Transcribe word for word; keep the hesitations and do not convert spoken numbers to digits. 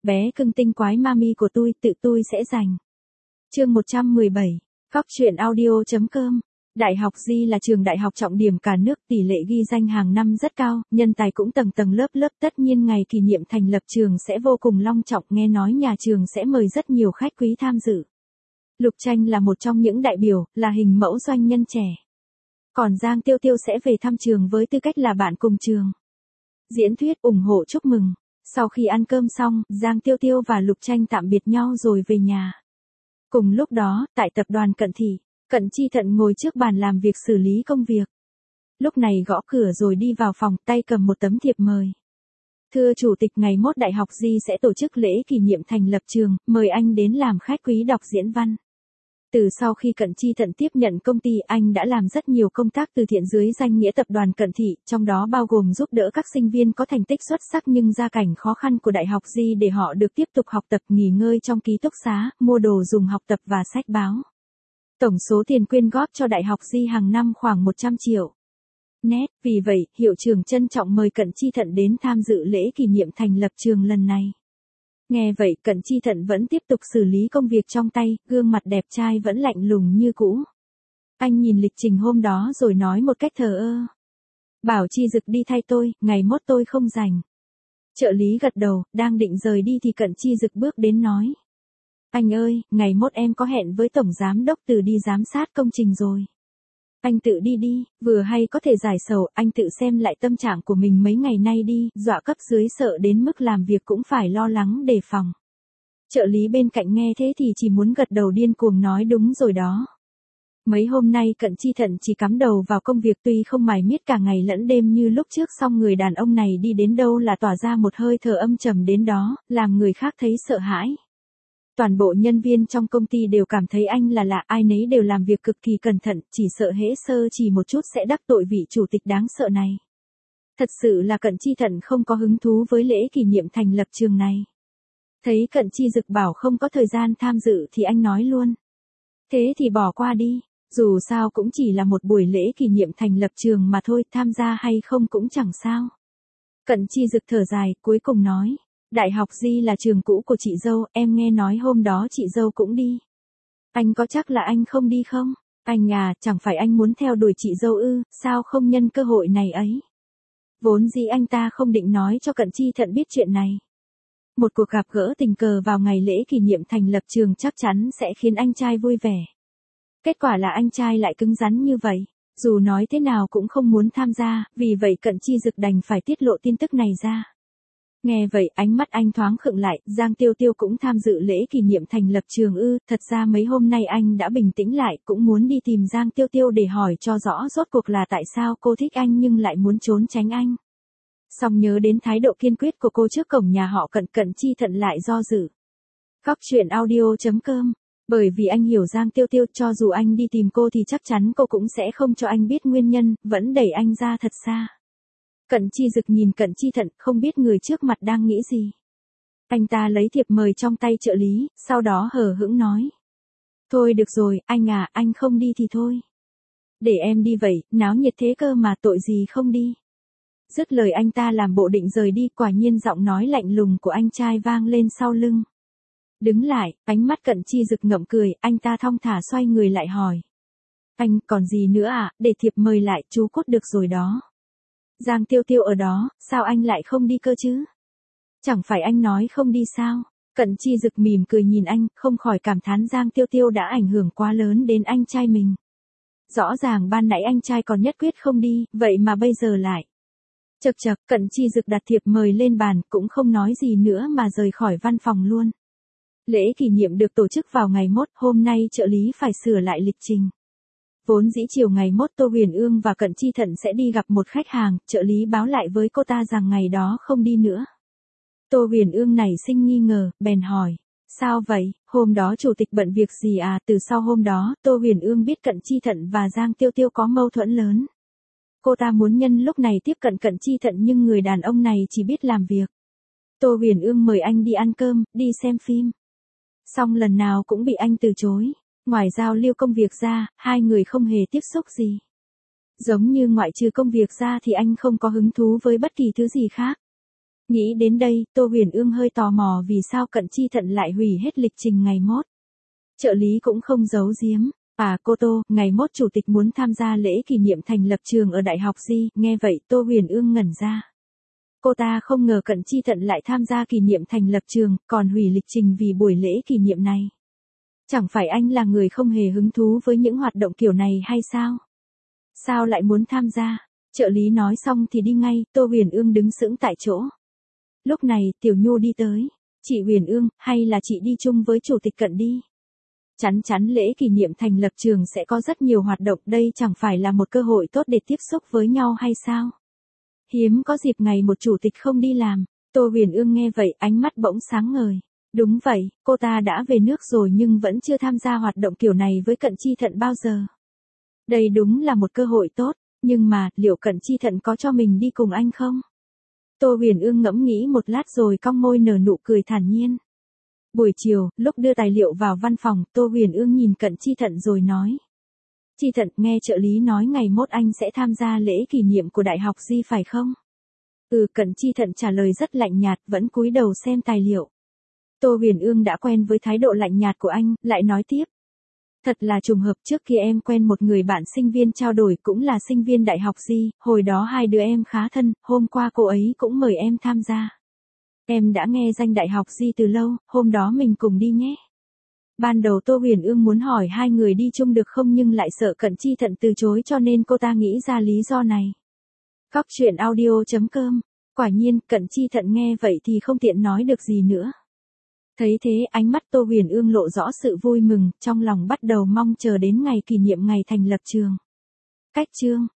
bé cưng tinh quái mami của tôi, tự tôi sẽ giành. Chương một trăm mười bảy, Cóc truyện audio.com. Đại học Di là trường đại học trọng điểm cả nước, tỷ lệ ghi danh hàng năm rất cao, nhân tài cũng tầng tầng lớp lớp, tất nhiên ngày kỷ niệm thành lập trường sẽ vô cùng long trọng, nghe nói nhà trường sẽ mời rất nhiều khách quý tham dự. Lục Tranh là một trong những đại biểu, là hình mẫu doanh nhân trẻ. Còn Giang Tiêu Tiêu sẽ về thăm trường với tư cách là bạn cùng trường. Diễn thuyết ủng hộ chúc mừng. Sau khi ăn cơm xong, Giang Tiêu Tiêu và Lục Tranh tạm biệt nhau rồi về nhà. Cùng lúc đó, tại tập đoàn Cận Thị, Cận Chi Thận ngồi trước bàn làm việc xử lý công việc. Lúc này gõ cửa rồi đi vào phòng, tay cầm một tấm thiệp mời. Thưa Chủ tịch, ngày mốt Đại học Di sẽ tổ chức lễ kỷ niệm thành lập trường, mời anh đến làm khách quý đọc diễn văn. Từ sau khi Cận Chi Thận tiếp nhận công ty, anh đã làm rất nhiều công tác từ thiện dưới danh nghĩa tập đoàn Cận Thị, trong đó bao gồm giúp đỡ các sinh viên có thành tích xuất sắc nhưng gia cảnh khó khăn của Đại học Di để họ được tiếp tục học tập, nghỉ ngơi trong ký túc xá, mua đồ dùng học tập và sách báo. Tổng số tiền quyên góp cho Đại học Di hàng năm khoảng một trăm triệu nét, vì vậy, hiệu trưởng trân trọng mời Cận Chi Thận đến tham dự lễ kỷ niệm thành lập trường lần này. Nghe vậy, Cận Chi Thận vẫn tiếp tục xử lý công việc trong tay, gương mặt đẹp trai vẫn lạnh lùng như cũ. Anh nhìn lịch trình hôm đó rồi nói một cách thờ ơ. Bảo Chi Dực đi thay tôi, ngày mốt tôi không rảnh. Trợ lý gật đầu, đang định rời đi thì Cận Chi Dực bước đến nói. Anh ơi, ngày mốt em có hẹn với Tổng Giám Đốc Từ đi giám sát công trình rồi. Anh tự đi đi, vừa hay có thể giải sầu, anh tự xem lại tâm trạng của mình mấy ngày nay đi, dọa cấp dưới sợ đến mức làm việc cũng phải lo lắng đề phòng. Trợ lý bên cạnh nghe thế thì chỉ muốn gật đầu điên cuồng nói đúng rồi đó. Mấy hôm nay Cận Chi Thận chỉ cắm đầu vào công việc tuy không mải miết cả ngày lẫn đêm như lúc trước, song người đàn ông này đi đến đâu là tỏa ra một hơi thở âm trầm đến đó, làm người khác thấy sợ hãi. Toàn bộ nhân viên trong công ty đều cảm thấy anh là lạ, ai nấy đều làm việc cực kỳ cẩn thận, chỉ sợ hễ sơ chỉ một chút sẽ đắc tội vị chủ tịch đáng sợ này. Thật sự là Cận Chi Thận không có hứng thú với lễ kỷ niệm thành lập trường này. Thấy Cận Chi Dực bảo không có thời gian tham dự thì anh nói luôn. Thế thì bỏ qua đi, dù sao cũng chỉ là một buổi lễ kỷ niệm thành lập trường mà thôi, tham gia hay không cũng chẳng sao. Cận Chi Dực thở dài, cuối cùng nói. Đại học Di là trường cũ của chị dâu, em nghe nói hôm đó chị dâu cũng đi. Anh có chắc là anh không đi không? Anh à, chẳng phải anh muốn theo đuổi chị dâu ư, sao không nhân cơ hội này ấy? Vốn dĩ anh ta không định nói cho Cận Chi Thận biết chuyện này. Một cuộc gặp gỡ tình cờ vào ngày lễ kỷ niệm thành lập trường chắc chắn sẽ khiến anh trai vui vẻ. Kết quả là anh trai lại cứng rắn như vậy, dù nói thế nào cũng không muốn tham gia, vì vậy Cận Chi Dực đành phải tiết lộ tin tức này ra. Nghe vậy, ánh mắt anh thoáng khựng lại, Giang Tiêu Tiêu cũng tham dự lễ kỷ niệm thành lập trường ư, thật ra mấy hôm nay anh đã bình tĩnh lại, cũng muốn đi tìm Giang Tiêu Tiêu để hỏi cho rõ rốt cuộc là tại sao cô thích anh nhưng lại muốn trốn tránh anh. Song nhớ đến thái độ kiên quyết của cô trước cổng nhà họ Cận, Cận Chi Thận lại do dự. Cóc truyện audio.com. Bởi vì anh hiểu Giang Tiêu Tiêu, cho dù anh đi tìm cô thì chắc chắn cô cũng sẽ không cho anh biết nguyên nhân, vẫn đẩy anh ra thật xa. Cận Chi Dực nhìn Cận Chi Thận, không biết người trước mặt đang nghĩ gì. Anh ta lấy thiệp mời trong tay trợ lý, sau đó hờ hững nói. Thôi được rồi, anh à, anh không đi thì thôi. Để em đi vậy, náo nhiệt thế cơ mà, tội gì không đi. Dứt lời anh ta làm bộ định rời đi, quả nhiên giọng nói lạnh lùng của anh trai vang lên sau lưng. Đứng lại, ánh mắt Cận Chi Dực ngậm cười, anh ta thong thả xoay người lại hỏi. Anh, còn gì nữa à, để thiệp mời lại, chú cốt được rồi đó. Giang Tiêu Tiêu ở đó, sao anh lại không đi cơ chứ? Chẳng phải anh nói không đi sao? Cận Chi Dực mỉm cười nhìn anh, không khỏi cảm thán Giang Tiêu Tiêu đã ảnh hưởng quá lớn đến anh trai mình. Rõ ràng ban nãy anh trai còn nhất quyết không đi, vậy mà bây giờ lại. Chậc chậc, Cận Chi Dực đặt thiệp mời lên bàn, cũng không nói gì nữa mà rời khỏi văn phòng luôn. Lễ kỷ niệm được tổ chức vào ngày mốt, hôm nay trợ lý phải sửa lại lịch trình. Vốn dĩ chiều ngày mốt Tô Huyền Ương và Cận Chi Thận sẽ đi gặp một khách hàng, trợ lý báo lại với cô ta rằng ngày đó không đi nữa. Tô Huyền Ương nảy sinh nghi ngờ, bèn hỏi, sao vậy, hôm đó chủ tịch bận việc gì à? Từ sau hôm đó, Tô Huyền Ương biết Cận Chi Thận và Giang Tiêu Tiêu có mâu thuẫn lớn. Cô ta muốn nhân lúc này tiếp cận Cận Chi Thận nhưng người đàn ông này chỉ biết làm việc. Tô Huyền Ương mời anh đi ăn cơm, đi xem phim. Song lần nào cũng bị anh từ chối. Ngoài giao lưu công việc ra, hai người không hề tiếp xúc gì. Giống như ngoại trừ công việc ra thì anh không có hứng thú với bất kỳ thứ gì khác. Nghĩ đến đây, Tô Huyền Ương hơi tò mò vì sao Cận Chi Thận lại hủy hết lịch trình ngày mốt. Trợ lý cũng không giấu giếm. À cô Tô, ngày mốt chủ tịch muốn tham gia lễ kỷ niệm thành lập trường ở Đại học Di, nghe vậy Tô Huyền Ương ngẩn ra. Cô ta không ngờ Cận Chi Thận lại tham gia kỷ niệm thành lập trường, còn hủy lịch trình vì buổi lễ kỷ niệm này. Chẳng phải anh là người không hề hứng thú với những hoạt động kiểu này hay sao? Sao lại muốn tham gia? Trợ lý nói xong thì đi ngay, Tô Huyền Ương đứng sững tại chỗ. Lúc này, Tiểu Nhu đi tới. Chị Huyền Ương, hay là chị đi chung với chủ tịch Cận đi? Chắn chắn lễ kỷ niệm thành lập trường sẽ có rất nhiều hoạt động, đây chẳng phải là một cơ hội tốt để tiếp xúc với nhau hay sao? Hiếm có dịp ngày một chủ tịch không đi làm. Tô Huyền Ương nghe vậy, ánh mắt bỗng sáng ngời. Đúng vậy, cô ta đã về nước rồi nhưng vẫn chưa tham gia hoạt động kiểu này với Cận Chi Thận bao giờ. Đây đúng là một cơ hội tốt, nhưng mà, liệu Cận Chi Thận có cho mình đi cùng anh không? Tô Huyền Ương ngẫm nghĩ một lát rồi cong môi nở nụ cười thản nhiên. Buổi chiều, lúc đưa tài liệu vào văn phòng, Tô Huyền Ương nhìn Cận Chi Thận rồi nói. Chi Thận, nghe trợ lý nói ngày mốt anh sẽ tham gia lễ kỷ niệm của Đại học Di phải không? Ừ, Cận Chi Thận trả lời rất lạnh nhạt, vẫn cúi đầu xem tài liệu. Tô Huyền Ương đã quen với thái độ lạnh nhạt của anh, lại nói tiếp. Thật là trùng hợp, trước kia em quen một người bạn sinh viên trao đổi cũng là sinh viên Đại học Di, hồi đó hai đứa em khá thân, hôm qua cô ấy cũng mời em tham gia. Em đã nghe danh Đại học Di từ lâu, hôm đó mình cùng đi nhé. Ban đầu Tô Huyền Ương muốn hỏi hai người đi chung được không nhưng lại sợ Cận Chi Thận từ chối cho nên cô ta nghĩ ra lý do này. Cóc truyện audio chấm com. Quả nhiên, Cận Chi Thận nghe vậy thì không tiện nói được gì nữa. Thấy thế, ánh mắt Tô Huyền Ương lộ rõ sự vui mừng, trong lòng bắt đầu mong chờ đến ngày kỷ niệm ngày thành lập trường. Cách chương